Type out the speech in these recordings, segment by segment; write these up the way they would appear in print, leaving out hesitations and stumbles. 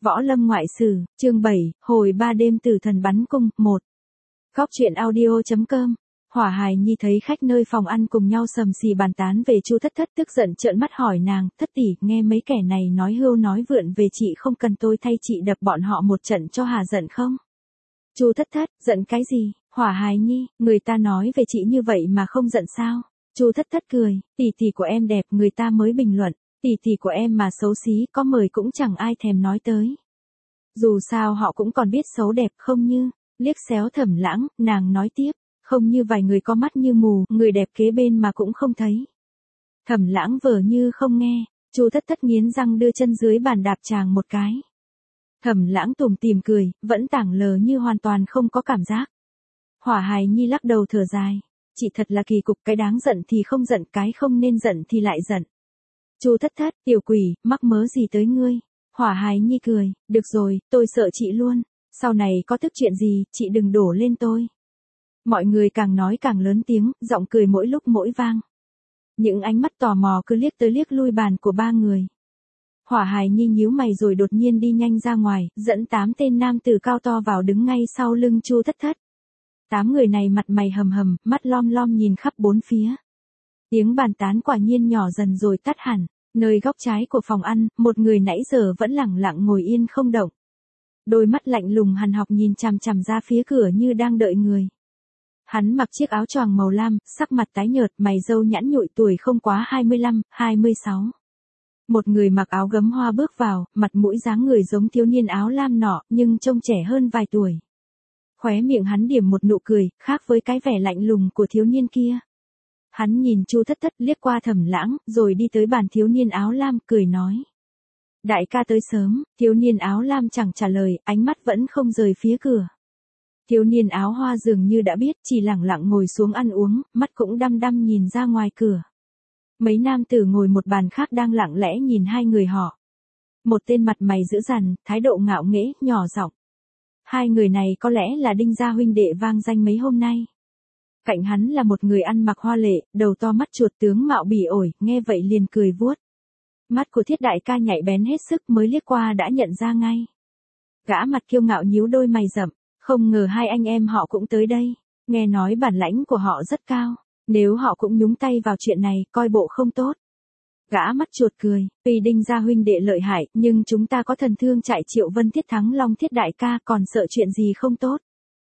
Võ Lâm ngoại sử, chương 7, hồi 3 đêm tử thần bắn cung, 1. Góc truyện audio.com. Hỏa Hài Nhi thấy khách nơi phòng ăn cùng nhau sầm xì bàn tán về Chu Thất Thất, tức giận trợn mắt hỏi nàng, thất tỷ, nghe mấy kẻ này nói hưu nói vượn về chị, không cần tôi thay chị đập bọn họ một trận cho hà giận không? Chu Thất Thất, giận cái gì? Hỏa Hài Nhi, người ta nói về chị như vậy mà không giận sao? Chu Thất Thất cười, tỷ tỷ của em đẹp, người ta mới bình luận, tỷ tỷ của em mà xấu xí, có mời cũng chẳng ai thèm nói tới. Dù sao họ cũng còn biết xấu đẹp, không như, liếc xéo Thẩm Lãng, nàng nói tiếp, không như vài người có mắt như mù, người đẹp kế bên mà cũng không thấy. Thẩm Lãng vờ như không nghe, Chu Thất Thất nghiến răng đưa chân dưới bàn đạp chàng một cái. Thẩm Lãng tủm tỉm cười, vẫn tảng lờ như hoàn toàn không có cảm giác. Hỏa Hài Nhi lắc đầu thở dài, chị thật là kỳ cục, cái đáng giận thì không giận, cái không nên giận thì lại giận. Chu Thất Thất, tiểu quỷ, mắc mớ gì tới ngươi? Hỏa Hài Nhi cười, được rồi, tôi sợ chị luôn, sau này có tức chuyện gì, chị đừng đổ lên tôi. Mọi người càng nói càng lớn tiếng, giọng cười mỗi lúc mỗi vang. Những ánh mắt tò mò cứ liếc tới liếc lui bàn của ba người. Hỏa Hài Nhi nhíu mày rồi đột nhiên đi nhanh ra ngoài, dẫn 8 tên nam tử cao to vào đứng ngay sau lưng Chu Thất Thất. 8 người này mặt mày hầm hầm, mắt lom lom nhìn khắp bốn phía. Tiếng bàn tán quả nhiên nhỏ dần rồi tắt hẳn. Nơi góc trái của phòng ăn, một người nãy giờ vẫn lẳng lặng ngồi yên không động. Đôi mắt lạnh lùng hằn học nhìn chằm chằm ra phía cửa như đang đợi người. Hắn mặc chiếc áo choàng màu lam, sắc mặt tái nhợt, mày râu nhẵn nhụi, tuổi không quá 25, 26. Một người mặc áo gấm hoa bước vào, mặt mũi dáng người giống thiếu niên áo lam nọ, nhưng trông trẻ hơn vài tuổi. Khóe miệng hắn điểm một nụ cười, khác với cái vẻ lạnh lùng của thiếu niên kia. Hắn nhìn Chu Thất Thất, liếc qua Thẩm Lãng, rồi đi tới bàn thiếu niên áo lam, cười nói. Đại ca tới sớm, thiếu niên áo lam chẳng trả lời, ánh mắt vẫn không rời phía cửa. Thiếu niên áo hoa dường như đã biết, chỉ lẳng lặng ngồi xuống ăn uống, mắt cũng đăm đăm nhìn ra ngoài cửa. Mấy nam tử ngồi một bàn khác đang lặng lẽ nhìn hai người họ. Một tên mặt mày dữ dằn, thái độ ngạo nghễ, nhỏ giọng. Hai người này có lẽ là Đinh gia huynh đệ vang danh mấy hôm nay. Cạnh hắn là một người ăn mặc hoa lệ, đầu to mắt chuột, tướng mạo bỉ ổi, nghe vậy liền cười vuốt. Mắt của Thiết đại ca nhạy bén hết sức, mới liếc qua đã nhận ra ngay. Gã mặt kiêu ngạo nhíu đôi mày rậm, không ngờ hai anh em họ cũng tới đây, nghe nói bản lãnh của họ rất cao, nếu họ cũng nhúng tay vào chuyện này, coi bộ không tốt. Gã mắt chuột cười, tuy Đinh gia huynh đệ lợi hại, nhưng chúng ta có thần thương trại Triệu Vân Thiết Thắng Long Thiết đại ca, còn sợ chuyện gì không tốt.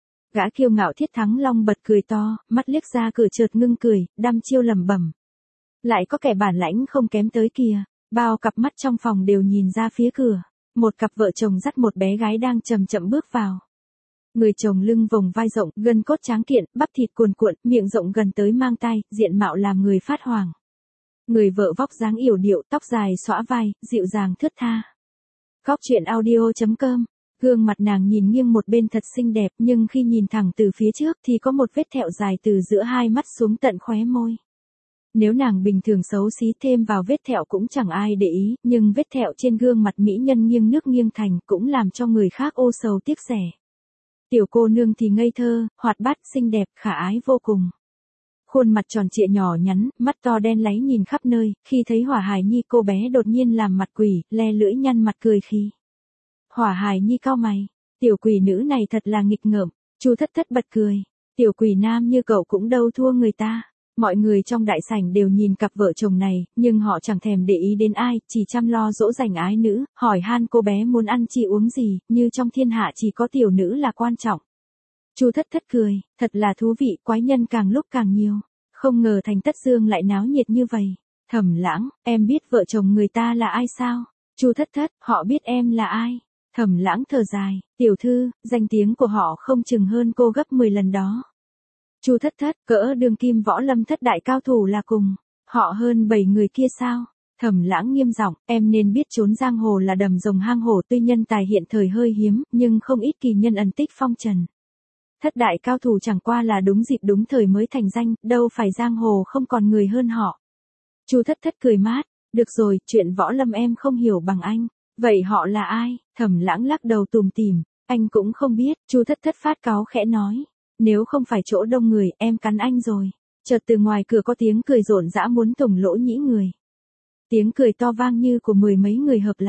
Gã kiêu ngạo Thiết Thắng Long bật cười to, mắt liếc ra cửa chợt ngưng cười, đăm chiêu lẩm bẩm. Lại có kẻ bản lãnh không kém tới kìa. Bao cặp mắt trong phòng đều nhìn ra phía cửa. Một cặp vợ chồng dắt một bé gái đang chậm chậm bước vào. Người chồng lưng vòng vai rộng, gân cốt tráng kiện, bắp thịt cuồn cuộn, miệng rộng gần tới mang tai, diện mạo làm người phát hoàng. Người vợ vóc dáng yểu điệu, tóc dài xõa vai, dịu dàng thướt tha. Góc truyện audio.com. Gương mặt nàng nhìn nghiêng một bên thật xinh đẹp, nhưng khi nhìn thẳng từ phía trước thì có một vết thẹo dài từ giữa hai mắt xuống tận khóe môi. Nếu nàng bình thường xấu xí thêm vào vết thẹo cũng chẳng ai để ý, nhưng vết thẹo trên gương mặt mỹ nhân nghiêng nước nghiêng thành cũng làm cho người khác ô sầu tiếc rẻ. Tiểu cô nương thì ngây thơ, hoạt bát, xinh đẹp, khả ái vô cùng. Khuôn mặt tròn trịa nhỏ nhắn, mắt to đen láy nhìn khắp nơi, khi thấy Hỏa Hài Nhi cô bé đột nhiên làm mặt quỷ, le lưỡi nhăn mặt cười khi. Hỏa Hài Nhi cau mày, tiểu quỷ nữ này thật là nghịch ngợm. Chu Thất Thất bật cười, tiểu quỷ nam như cậu cũng đâu thua người ta. Mọi người trong đại sảnh đều nhìn cặp vợ chồng này, nhưng họ chẳng thèm để ý đến ai, chỉ chăm lo dỗ dành ái nữ, hỏi han cô bé muốn ăn chi uống gì, như trong thiên hạ chỉ có tiểu nữ là quan trọng. Chu Thất Thất cười, thật là thú vị, quái nhân càng lúc càng nhiều. Không ngờ thành Tất Dương lại náo nhiệt như vậy. Thẩm Lãng, em biết vợ chồng người ta là ai sao? Chu Thất Thất, họ biết em là ai? Thẩm Lãng thở dài, tiểu thư, danh tiếng của họ không chừng hơn cô gấp 10 lần đó. Chu Thất Thất, cỡ đường kim võ lâm thất đại cao thủ là cùng. Họ hơn 7 người kia sao? Thẩm Lãng nghiêm giọng, em nên biết trốn giang hồ là đầm rồng hang hổ, tuy nhân tài hiện thời hơi hiếm, nhưng không ít kỳ nhân ẩn tích phong trần. Thất đại cao thủ chẳng qua là đúng dịp đúng thời mới thành danh, đâu phải giang hồ không còn người hơn họ. Chu Thất Thất cười mát, được rồi, chuyện võ lâm em không hiểu bằng anh. Vậy họ là ai? Thẩm Lãng lắc đầu tủm tỉm, anh cũng không biết. Chu Thất Thất phát cáu khẽ nói. Nếu không phải chỗ đông người, em cắn anh rồi. Chợt từ ngoài cửa có tiếng cười rộn rã muốn thủng lỗ nhĩ người. Tiếng cười to vang như của 10 mấy người hợp lại.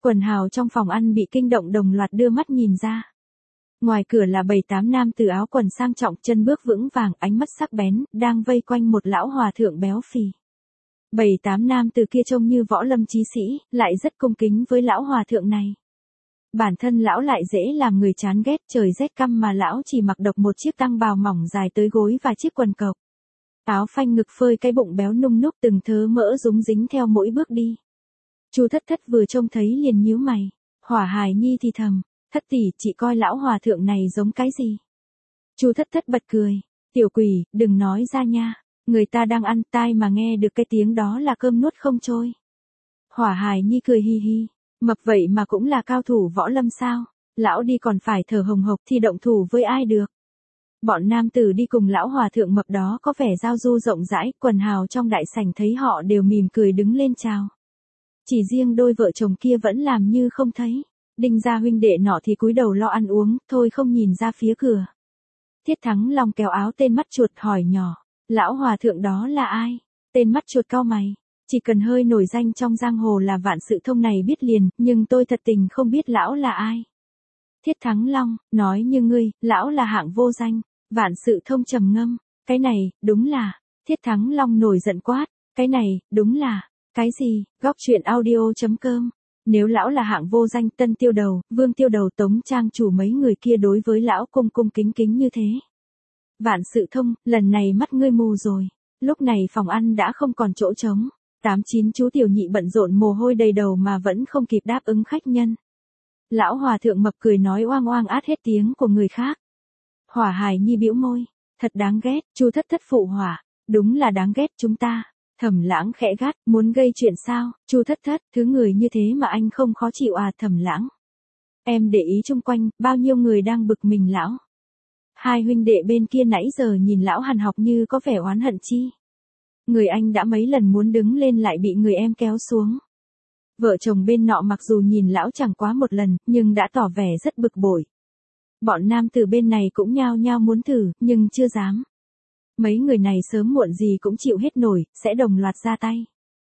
Quần hào trong phòng ăn bị kinh động đồng loạt đưa mắt nhìn ra. Ngoài cửa là 7-8 nam tử áo quần sang trọng, chân bước vững vàng, ánh mắt sắc bén, đang vây quanh một lão hòa thượng béo phì. 7-8 nam tử kia trông như võ lâm chí sĩ, lại rất cung kính với lão hòa thượng này. Bản thân lão lại dễ làm người chán ghét, trời rét căm mà lão chỉ mặc độc một chiếc tăng bào mỏng dài tới gối và chiếc quần cộc. Áo phanh ngực phơi cái bụng béo nung núc, từng thớ mỡ rúng dính theo mỗi bước đi. Chu Thất Thất vừa trông thấy liền nhíu mày. Hỏa Hài Nhi thì thầm, Thất tỷ, chị coi lão hòa thượng này giống cái gì? Chu Thất Thất bật cười, tiểu quỷ, đừng nói ra nha, người ta đang ăn, tai mà nghe được cái tiếng đó là cơm nuốt không trôi. Hỏa Hài Nhi cười hi hi, mập vậy mà cũng là cao thủ võ lâm sao? Lão đi còn phải thở hồng hộc thì động thủ với ai được? Bọn nam tử đi cùng lão hòa thượng mập đó có vẻ giao du rộng rãi, quần hào trong đại sảnh thấy họ đều mỉm cười đứng lên chào. Chỉ riêng đôi vợ chồng kia vẫn làm như không thấy. Đinh gia huynh đệ nọ thì cúi đầu lo ăn uống, thôi không nhìn ra phía cửa. Thiết Thắng Long kéo áo tên mắt chuột hỏi nhỏ, lão hòa thượng đó là ai? Tên mắt chuột cau mày, chỉ cần hơi nổi danh trong giang hồ là Vạn Sự Thông này biết liền, nhưng tôi thật tình không biết lão là ai. Thiết Thắng Long, nói như ngươi, lão là hạng vô danh. Vạn Sự Thông trầm ngâm, cái này, đúng là. Thiết Thắng Long nổi giận quát, cái này, đúng là. Cái gì? Góc truyện audio.com. Nếu lão là hạng vô danh, Tân Tiêu Đầu, Vương Tiêu Đầu, Tống Trang chủ mấy người kia đối với lão cung cung kính kính như thế. Vạn Sự Thông, lần này mắt ngươi mù rồi. Lúc này phòng ăn đã không còn chỗ trống. 8-9 chú tiểu nhị bận rộn mồ hôi đầy đầu mà vẫn không kịp đáp ứng khách nhân. Lão hòa thượng mập cười nói oang oang át hết tiếng của người khác. Hỏa Hài Nhi bĩu môi, thật đáng ghét. Chu Thất Thất phụ hỏa, đúng là đáng ghét chúng ta. Thẩm Lãng khẽ gắt, muốn gây chuyện sao? Chu Thất Thất, thứ người như thế mà anh không khó chịu à? Thẩm Lãng, em để ý chung quanh, bao nhiêu người đang bực mình lão. Hai huynh đệ bên kia nãy giờ nhìn lão hằn học như có vẻ oán hận chi. Người anh đã mấy lần muốn đứng lên lại bị người em kéo xuống. Vợ chồng bên nọ mặc dù nhìn lão chẳng quá một lần, nhưng đã tỏ vẻ rất bực bội. Bọn nam từ bên này cũng nhao nhao muốn thử, nhưng chưa dám. Mấy người này sớm muộn gì cũng chịu hết nổi, sẽ đồng loạt ra tay.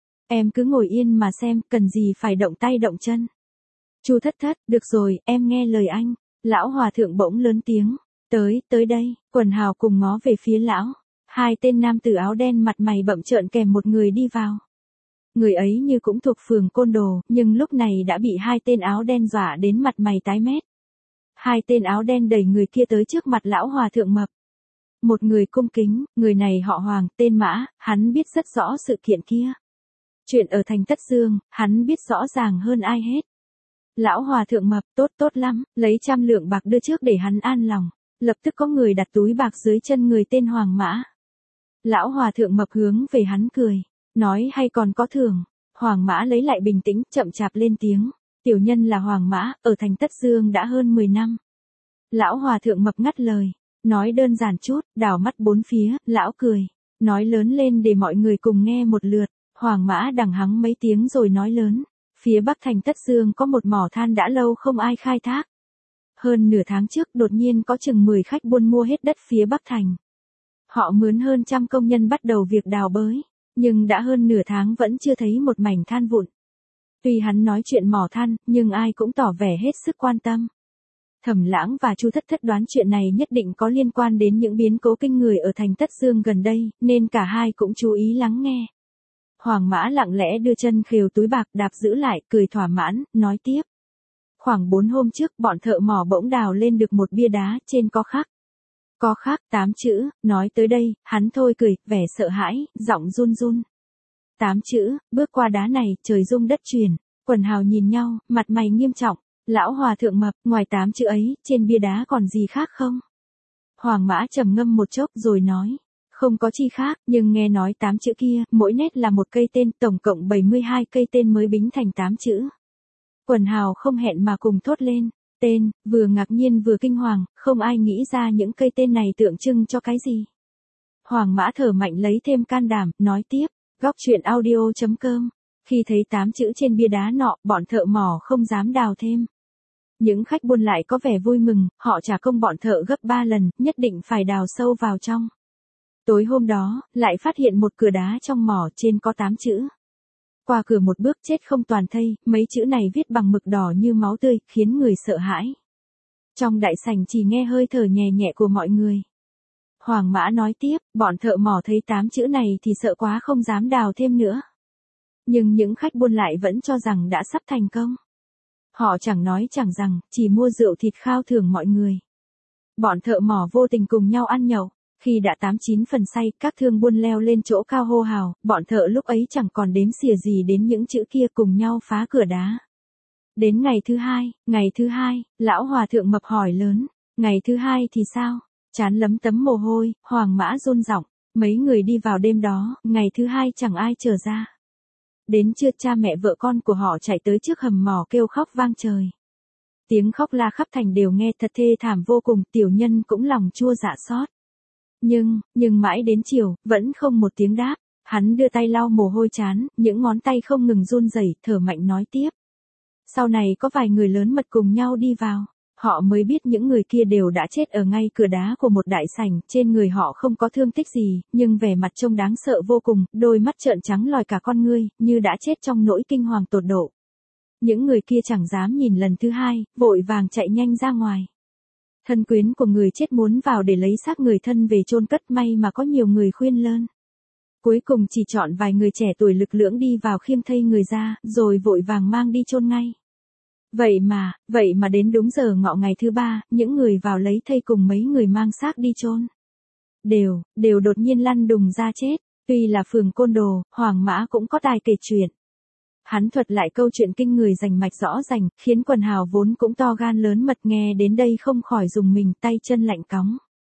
Em cứ ngồi yên mà xem, cần gì phải động tay động chân. Chu Thất Thất, được rồi, em nghe lời anh. Lão hòa thượng bỗng lớn tiếng, tới đây, quần hào cùng ngó về phía lão. Hai tên nam tử áo đen mặt mày bậm trợn kèm một người đi vào. Người ấy như cũng thuộc phường Côn Đồ, nhưng lúc này đã bị hai tên áo đen dọa đến mặt mày tái mét. Hai tên áo đen đẩy người kia tới trước mặt lão hòa thượng mập. Một người cung kính, người này họ Hoàng, tên Mã, hắn biết rất rõ sự kiện kia. Chuyện ở thành Tất Dương, hắn biết rõ ràng hơn ai hết. Lão hòa thượng mập, tốt lắm, lấy 100 lượng bạc đưa trước để hắn an lòng. Lập tức có người đặt túi bạc dưới chân người tên Hoàng Mã. Lão hòa thượng mập hướng về hắn cười, nói hay còn có thưởng. Hoàng Mã lấy lại bình tĩnh, chậm chạp lên tiếng. Tiểu nhân là Hoàng Mã, ở thành Tất Dương đã hơn 10 năm. Lão hòa thượng mập ngắt lời, nói đơn giản chút, đảo mắt bốn phía, lão cười, nói lớn lên để mọi người cùng nghe một lượt. Hoàng Mã đằng hắng mấy tiếng rồi nói lớn, phía bắc thành Tất Dương có một mỏ than đã lâu không ai khai thác. Hơn nửa tháng trước đột nhiên có chừng 10 khách buôn mua hết đất phía bắc thành. Họ mướn hơn 100 công nhân bắt đầu việc đào bới, nhưng đã hơn nửa tháng vẫn chưa thấy một mảnh than vụn. Tuy hắn nói chuyện mỏ than, nhưng ai cũng tỏ vẻ hết sức quan tâm. Thẩm Lãng và Chu Thất Thất đoán chuyện này nhất định có liên quan đến những biến cố kinh người ở thành Tất Dương gần đây, nên cả hai cũng chú ý lắng nghe. Hoàng Mã lặng lẽ đưa chân khều túi bạc đạp giữ lại, cười thỏa mãn, nói tiếp. Khoảng 4 hôm trước, bọn thợ mỏ bỗng đào lên được một bia đá, trên có khắc. Có khắc 8 chữ, nói tới đây, hắn thôi cười, vẻ sợ hãi, giọng run run. 8 chữ, bước qua đá này, trời rung đất chuyển. Quần hào nhìn nhau, mặt mày nghiêm trọng. Lão hòa thượng mập, ngoài 8 chữ ấy, trên bia đá còn gì khác không? Hoàng Mã trầm ngâm một chốc rồi nói. Không có chi khác, nhưng nghe nói 8 chữ kia, mỗi nét là một cây tên, tổng cộng 72 cây tên mới bính thành 8 chữ. Quần hào không hẹn mà cùng thốt lên. Tên, vừa ngạc nhiên vừa kinh hoàng, không ai nghĩ ra những cây tên này tượng trưng cho cái gì. Hoàng Mã thở mạnh lấy thêm can đảm, nói tiếp. Góc truyện audio.com. Khi thấy 8 chữ trên bia đá nọ, bọn thợ mỏ không dám đào thêm. Những khách buôn lại có vẻ vui mừng, họ trả công bọn thợ gấp 3 lần, nhất định phải đào sâu vào trong. Tối hôm đó, lại phát hiện một cửa đá trong mỏ trên có 8 chữ. qua cửa một bước chết không toàn thây, mấy chữ này viết bằng mực đỏ như máu tươi, khiến người sợ hãi. Trong đại sảnh chỉ nghe hơi thở nhẹ nhẹ của mọi người. Hoàng Mã nói tiếp, bọn thợ mỏ thấy 8 chữ này thì sợ quá không dám đào thêm nữa. Nhưng những khách buôn lại vẫn cho rằng đã sắp thành công. Họ chẳng nói chẳng rằng, chỉ mua rượu thịt khao thưởng mọi người. Bọn thợ mỏ vô tình cùng nhau ăn nhậu. Khi đã 89 phần say, các thương buôn leo lên chỗ cao hô hào, bọn thợ lúc ấy chẳng còn đếm xỉa gì đến những chữ kia, cùng nhau phá cửa đá. Đến ngày thứ hai, lão hòa thượng mập hỏi lớn, ngày thứ hai thì sao? Trán lấm tấm mồ hôi, Hoàng Mã run giọng, mấy người đi vào đêm đó, ngày thứ hai chẳng ai trở ra. Đến trưa cha mẹ vợ con của họ chạy tới trước hầm mỏ kêu khóc vang trời. Tiếng khóc la khắp thành đều nghe thật thê thảm vô cùng, tiểu nhân cũng lòng chua dạ xót. Nhưng mãi đến chiều, vẫn không một tiếng đáp, hắn đưa tay lau mồ hôi trán, những ngón tay không ngừng run rẩy, thở mạnh nói tiếp. Sau này có vài người lớn mật cùng nhau đi vào, họ mới biết những người kia đều đã chết ở ngay cửa đá của một đại sảnh, trên người họ không có thương tích gì, nhưng vẻ mặt trông đáng sợ vô cùng, đôi mắt trợn trắng lòi cả con ngươi, như đã chết trong nỗi kinh hoàng tột độ. Những người kia chẳng dám nhìn lần thứ hai, vội vàng chạy nhanh ra ngoài. Thân quyến của người chết muốn vào để lấy xác người thân về chôn cất, may mà có nhiều người khuyên lơn. Cuối cùng chỉ chọn vài người trẻ tuổi lực lưỡng đi vào khiêng thây người ra, rồi vội vàng mang đi chôn ngay. Vậy mà đến đúng giờ ngọ ngày thứ ba, những người vào lấy thây cùng mấy người mang xác đi chôn đều đột nhiên lăn đùng ra chết. Tuy là phường côn đồ, Hoàng Mã cũng có tài kể chuyện. Hắn thuật lại câu chuyện kinh người rành mạch rõ rành, khiến quần hào vốn cũng to gan lớn mật nghe đến đây không khỏi dùng mình, tay chân lạnh cóng.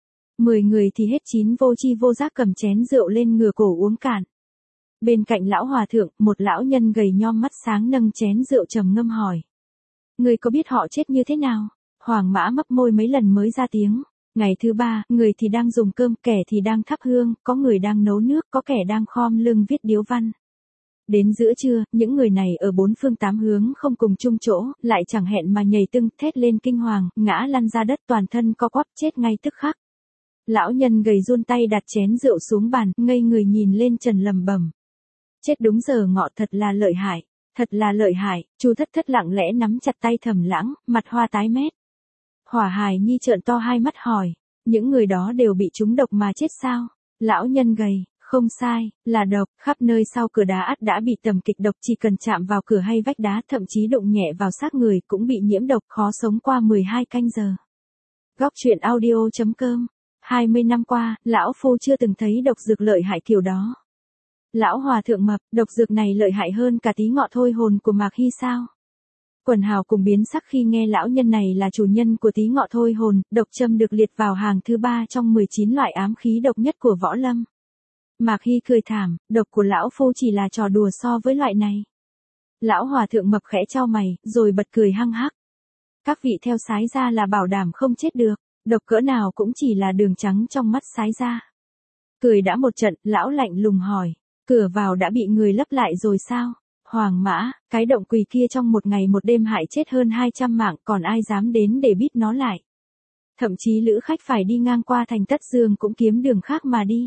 10 người thì hết chín vô chi vô giác cầm chén rượu lên ngửa cổ uống cạn. Bên cạnh lão hòa thượng, một lão nhân gầy nhom mắt sáng nâng chén rượu trầm ngâm hỏi. Người có biết họ chết như thế nào? Hoàng Mã mấp môi mấy lần mới ra tiếng. Ngày thứ ba, người thì đang dùng cơm, kẻ thì đang thắp hương, có người đang nấu nước, có kẻ đang khom lưng viết điếu văn. Đến giữa trưa, những người này ở bốn phương tám hướng không cùng chung chỗ, lại chẳng hẹn mà nhảy tưng, thét lên kinh hoàng, ngã lăn ra đất toàn thân co quắp chết ngay tức khắc. Lão nhân gầy run tay đặt chén rượu xuống bàn, ngây người nhìn lên trần lầm bầm. Chết đúng giờ ngọ, thật là lợi hại. Thật là lợi hại, Chu Thất Thất lặng lẽ nắm chặt tay Thẩm Lãng, mặt hoa tái mét. Hỏa Hài Nhi trợn to hai mắt hỏi, những người đó đều bị trúng độc mà chết sao? Lão nhân gầy, không sai, là độc, khắp nơi sau cửa đá ắt đã bị tầm kịch độc, chỉ cần chạm vào cửa hay vách đá, thậm chí đụng nhẹ vào xác người cũng bị nhiễm độc, khó sống qua 12 canh giờ. Góc truyện audio.com. 20 năm qua, lão phu chưa từng thấy độc dược lợi hại kiểu đó. Lão hòa thượng mập, độc dược này lợi hại hơn cả tí ngọ thôi hồn của Mạc Hy sao? Quần hào cùng biến sắc khi nghe lão nhân này là chủ nhân của tí ngọ thôi hồn, độc châm được liệt vào hàng thứ 3 trong 19 loại ám khí độc nhất của võ lâm. Mạc Hy cười thảm, độc của lão phu chỉ là trò đùa so với loại này. Lão hòa thượng mập khẽ chau mày, rồi bật cười hăng hắc. Các vị theo sái gia là bảo đảm không chết được, độc cỡ nào cũng chỉ là đường trắng trong mắt sái gia. Cười đã một trận, lão lạnh lùng hỏi. Cửa vào đã bị người lấp lại rồi sao? Hoàng Mã, cái động quỷ kia trong một ngày một đêm hại chết hơn 200 mạng, còn ai dám đến để bít nó lại? Thậm chí lữ khách phải đi ngang qua thành Tất Dương cũng kiếm đường khác mà đi.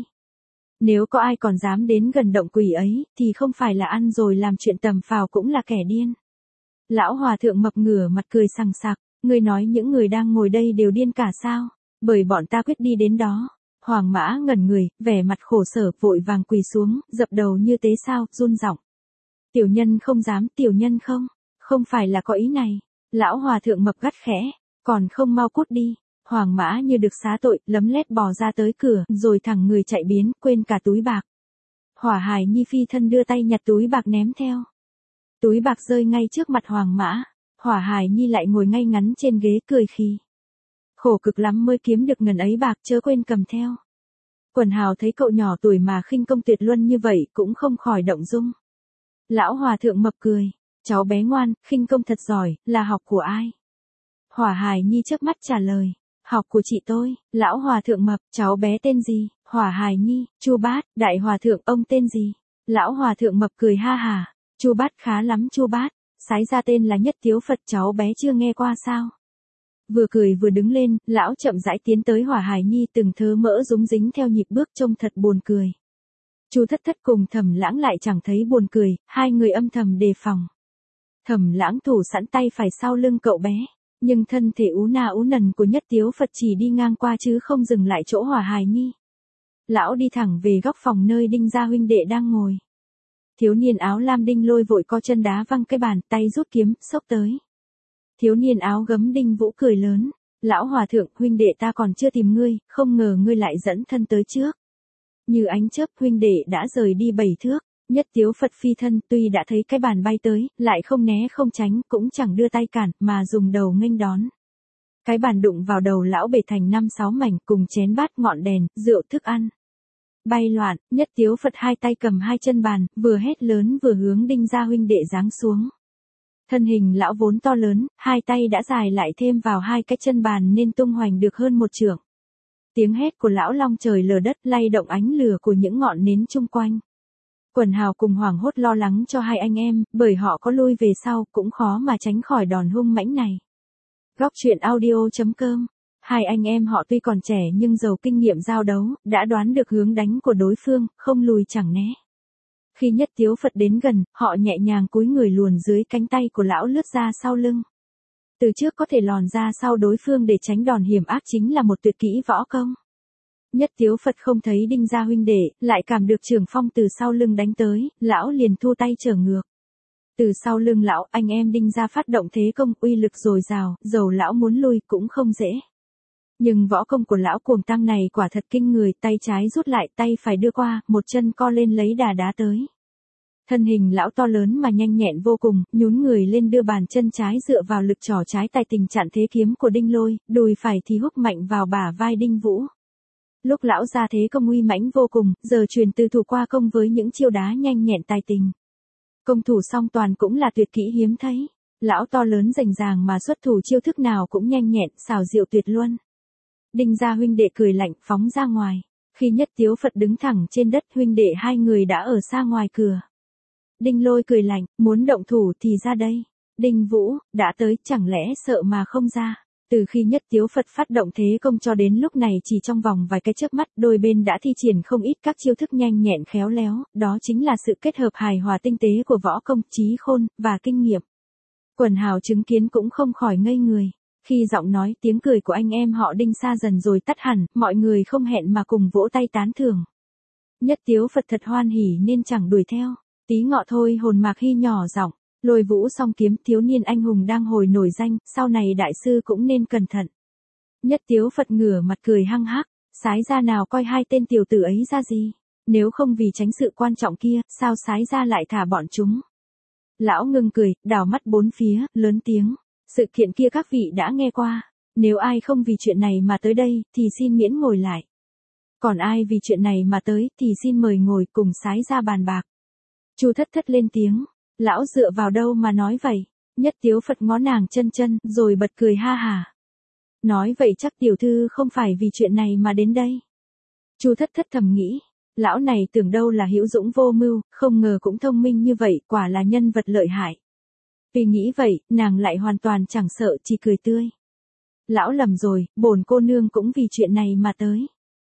Nếu có ai còn dám đến gần động quỷ ấy, thì không phải là ăn rồi làm chuyện tầm phào cũng là kẻ điên. Lão hòa thượng mập ngửa mặt cười sằng sặc, ngươi nói những người đang ngồi đây đều điên cả sao? Bởi bọn ta quyết đi đến đó. Hoàng Mã ngẩn người, vẻ mặt khổ sở, vội vàng quỳ xuống, dập đầu như tế sao, run giọng. Tiểu nhân không dám, tiểu nhân không phải là có ý này. Lão hòa thượng mập gắt khẽ, còn không mau cút đi. Hoàng Mã như được xá tội, lấm lét bò ra tới cửa, rồi thẳng người chạy biến, quên cả túi bạc. Hỏa Hài Nhi phi thân đưa tay nhặt túi bạc ném theo. Túi bạc rơi ngay trước mặt Hoàng Mã, Hỏa Hài Nhi lại ngồi ngay ngắn trên ghế cười khì. Khổ cực lắm mới kiếm được ngần ấy bạc, chớ quên cầm theo. Quần hào thấy cậu nhỏ tuổi mà khinh công tuyệt luân như vậy cũng không khỏi động dung. Lão hòa thượng mập cười, cháu bé ngoan, khinh công thật giỏi, là học của ai? Hỏa Hài Nhi chớp mắt trả lời, học của chị tôi. Lão hòa thượng mập, cháu bé tên gì? Hỏa Hài Nhi, Chu Bát. Đại hòa thượng, ông tên gì? Lão hòa thượng mập cười ha hà, Chu Bát khá lắm Chu Bát, sái ra tên là Nhất Tiếu Phật, cháu bé chưa nghe qua sao? Vừa cười vừa đứng lên, lão chậm rãi tiến tới Hỏa Hài Nhi, từng thớ mỡ rúng dính theo nhịp bước trông thật buồn cười. Chu Thất Thất cùng Thẩm Lãng lại chẳng thấy buồn cười, hai người âm thầm đề phòng. Thẩm Lãng thủ sẵn tay phải sau lưng cậu bé, nhưng thân thể ú na ú nần của Nhất Tiếu Phật chỉ đi ngang qua chứ không dừng lại chỗ Hỏa Hài Nhi. Lão đi thẳng về góc phòng nơi Đinh gia huynh đệ đang ngồi. Thiếu niên áo lam Đinh Lôi vội co chân đá văng cái bàn, tay rút kiếm, xốc tới. Thiếu niên áo gấm Đinh Vũ cười lớn, lão hòa thượng, huynh đệ ta còn chưa tìm ngươi, không ngờ ngươi lại dẫn thân tới trước. Như ánh chớp huynh đệ đã rời đi 7 thước, Nhất Tiếu Phật phi thân, tuy đã thấy cái bàn bay tới, lại không né không tránh, cũng chẳng đưa tay cản, mà dùng đầu nghênh đón. Cái bàn đụng vào đầu lão bể thành 5-6 mảnh, cùng chén bát ngọn đèn, rượu thức ăn. Bay loạn, Nhất Tiếu Phật hai tay cầm hai chân bàn, vừa hét lớn vừa hướng Đinh gia huynh đệ giáng xuống. Thân hình lão vốn to lớn, hai tay đã dài lại thêm vào hai cái chân bàn nên tung hoành được hơn 1 trượng. Tiếng hét của lão long trời lở đất lay động ánh lửa của những ngọn nến chung quanh. Quần hào cùng hoảng hốt lo lắng cho hai anh em, bởi họ có lui về sau cũng khó mà tránh khỏi đòn hung mãnh này. Góc truyện audio.com. Hai anh em họ tuy còn trẻ nhưng giàu kinh nghiệm giao đấu, đã đoán được hướng đánh của đối phương, không lùi chẳng né. Khi Nhất Tiếu Phật đến gần, họ nhẹ nhàng cúi người luồn dưới cánh tay của lão lướt ra sau lưng. Từ trước có thể lòn ra sau đối phương để tránh đòn hiểm ác chính là một tuyệt kỹ võ công. Nhất Tiếu Phật không thấy Đinh gia huynh đệ, lại cảm được trường phong từ sau lưng đánh tới, lão liền thu tay trở ngược. Từ sau lưng lão, anh em Đinh gia phát động thế công uy lực dồi dào, dầu lão muốn lui cũng không dễ. Nhưng võ công của lão cuồng tăng này quả thật kinh người, tay trái rút lại, tay phải đưa qua, một chân co lên lấy đà đá tới. Thân hình lão to lớn mà nhanh nhẹn vô cùng, nhún người lên đưa bàn chân trái dựa vào lực trỏ trái tài tình chặn thế kiếm của Đinh Lôi, đùi phải thì húc mạnh vào bả vai Đinh Vũ. Lúc lão ra thế công uy mãnh vô cùng, giờ truyền từ thủ qua công với những chiêu đá nhanh nhẹn tài tình. Công thủ song toàn cũng là tuyệt kỹ hiếm thấy. Lão to lớn rành ràng mà xuất thủ chiêu thức nào cũng nhanh nhẹn, xảo diệu tuyệt luân. Đinh gia huynh đệ cười lạnh phóng ra ngoài. Khi Nhất Tiếu Phật đứng thẳng trên đất, huynh đệ hai người đã ở xa ngoài cửa. Đinh Lôi cười lạnh, muốn động thủ thì ra đây. Đinh Vũ, đã tới, chẳng lẽ sợ mà không ra. Từ khi Nhất Tiếu Phật phát động thế công cho đến lúc này chỉ trong vòng vài cái chớp mắt, đôi bên đã thi triển không ít các chiêu thức nhanh nhẹn khéo léo, đó chính là sự kết hợp hài hòa tinh tế của võ công, trí khôn, và kinh nghiệm. Quần hào chứng kiến cũng không khỏi ngây người. Khi giọng nói, tiếng cười của anh em họ Đinh xa dần rồi tắt hẳn, mọi người không hẹn mà cùng vỗ tay tán thưởng. Nhất Tiếu Phật thật hoan hỉ nên chẳng đuổi theo. Tí ngọ thôi hồn Mạc Hy nhỏ giọng, Lôi Vũ song kiếm, thiếu niên anh hùng đang hồi nổi danh, sau này đại sư cũng nên cẩn thận. Nhất Tiếu Phật ngửa mặt cười hăng hắc, Sái gia nào coi hai tên tiểu tử ấy ra gì, nếu không vì tránh sự quan trọng kia, sao Sái gia lại thả bọn chúng. Lão ngưng cười, đảo mắt bốn phía, lớn tiếng, sự kiện kia các vị đã nghe qua, nếu ai không vì chuyện này mà tới đây, thì xin miễn ngồi lại. Còn ai vì chuyện này mà tới, thì xin mời ngồi cùng Sái gia bàn bạc. Chu Thất Thất lên tiếng, lão dựa vào đâu mà nói vậy? Nhất Tiếu Phật ngó nàng chân chân, rồi bật cười ha hả. Nói vậy chắc tiểu thư không phải vì chuyện này mà đến đây. Chu Thất Thất thầm nghĩ, lão này tưởng đâu là hữu dũng vô mưu, không ngờ cũng thông minh như vậy, quả là nhân vật lợi hại. Vì nghĩ vậy, nàng lại hoàn toàn chẳng sợ, chỉ cười tươi. Lão lầm rồi, bổn cô nương cũng vì chuyện này mà tới.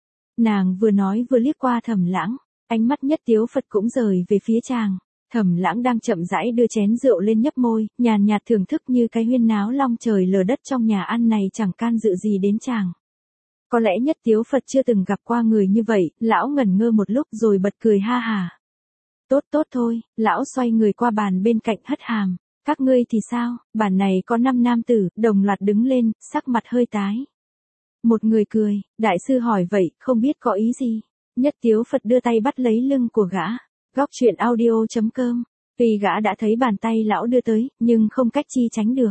Nàng vừa nói vừa liếc qua Thẩm Lãng, ánh mắt Nhất Tiếu Phật cũng rời về phía chàng. Thẩm Lãng đang chậm rãi đưa chén rượu lên nhấp môi, nhàn nhạt thưởng thức như cái huyên náo long trời lở đất trong nhà ăn này chẳng can dự gì đến chàng. Có lẽ Nhất Tiếu Phật chưa từng gặp qua người như vậy, lão ngẩn ngơ một lúc rồi bật cười ha hả. Tốt tốt thôi, lão xoay người qua bàn bên cạnh hất hàm. Các ngươi thì sao, bàn này có 5 nam tử, đồng loạt đứng lên, sắc mặt hơi tái. Một người cười, đại sư hỏi vậy, không biết có ý gì. Nhất Tiếu Phật đưa tay bắt lấy lưng của gã. Góc truyện audio.com. Vì gã đã thấy bàn tay lão đưa tới, nhưng không cách chi tránh được.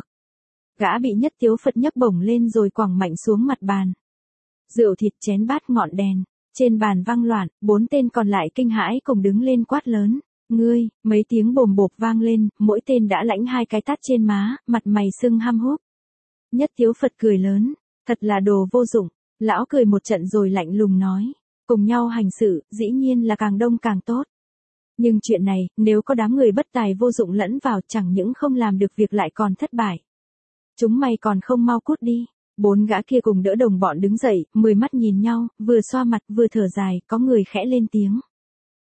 Gã bị Nhất Tiếu Phật nhấc bổng lên rồi quẳng mạnh xuống mặt bàn. Rượu thịt chén bát ngọn đèn, trên bàn vang loạn, 4 tên còn lại kinh hãi cùng đứng lên quát lớn. Ngươi, mấy tiếng bồm bộp vang lên, mỗi tên đã lãnh 2 cái tát trên má, mặt mày sưng hăm húp. Nhất Tiếu Phật cười lớn, thật là đồ vô dụng. Lão cười một trận rồi lạnh lùng nói, cùng nhau hành sự, dĩ nhiên là càng đông càng tốt. Nhưng chuyện này, nếu có đám người bất tài vô dụng lẫn vào, chẳng những không làm được việc lại còn thất bại. Chúng mày còn không mau cút đi. 4 gã kia cùng đỡ đồng bọn đứng dậy, 10 mắt nhìn nhau, vừa xoa mặt vừa thở dài, có người khẽ lên tiếng.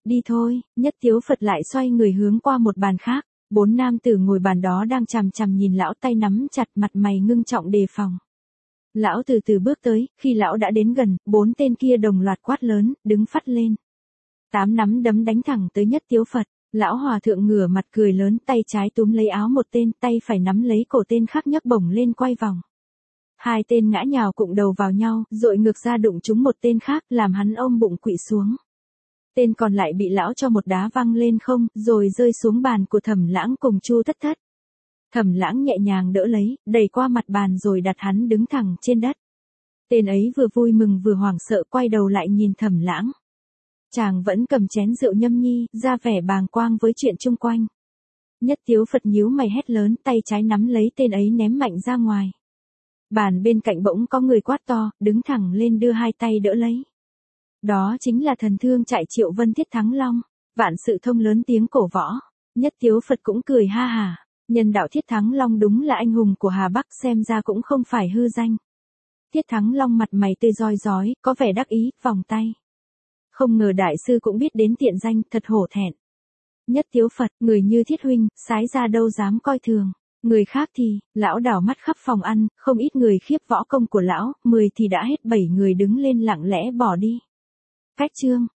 Đi thôi, Nhất Tiếu Phật lại xoay người hướng qua một bàn khác. 4 nam tử ngồi bàn đó đang chằm chằm nhìn lão, tay nắm chặt, mặt mày ngưng trọng đề phòng. Lão từ từ bước tới, khi lão đã đến gần, 4 tên kia đồng loạt quát lớn, đứng phắt lên. 8 nắm đấm đánh thẳng tới Nhất Tiếu Phật. Lão hòa thượng ngửa mặt cười lớn, tay trái túm lấy áo một tên, tay phải nắm lấy cổ tên khác nhấc bổng lên quay vòng. 2 tên ngã nhào cụng đầu vào nhau, dội ngược ra đụng trúng một tên khác, làm hắn ôm bụng quỵ xuống. Tên còn lại bị lão cho một đá văng lên không, rồi rơi xuống bàn của Thẩm Lãng cùng Chu Thất Thất. Thẩm Lãng nhẹ nhàng đỡ lấy, đẩy qua mặt bàn rồi đặt hắn đứng thẳng trên đất. Tên ấy vừa vui mừng vừa hoảng sợ, quay đầu lại nhìn Thẩm Lãng. Chàng vẫn cầm chén rượu nhâm nhi, ra vẻ bàng quang với chuyện chung quanh. Nhất Tiếu Phật nhíu mày hét lớn, tay trái nắm lấy tên ấy ném mạnh ra ngoài. Bàn bên cạnh bỗng có người quát to, đứng thẳng lên đưa 2 tay đỡ lấy. Đó chính là thần thương trại Triệu Vân Thiết Thắng Long. Vạn sự thông lớn tiếng cổ võ. Nhất Tiếu Phật cũng cười ha hả. Nhân đạo Thiết Thắng Long đúng là anh hùng của Hà Bắc, xem ra cũng không phải hư danh. Thiết Thắng Long mặt mày tươi rói rói, có vẻ đắc ý, vòng tay. Không ngờ đại sư cũng biết đến tiện danh, thật hổ thẹn. Nhất Tiếu Phật, người như Thiết huynh, sái ra đâu dám coi thường. Người khác thì, lão đảo mắt khắp phòng ăn, không ít người khiếp võ công của lão, 10 thì đã hết, 7 người đứng lên lặng lẽ bỏ đi. Cách chương.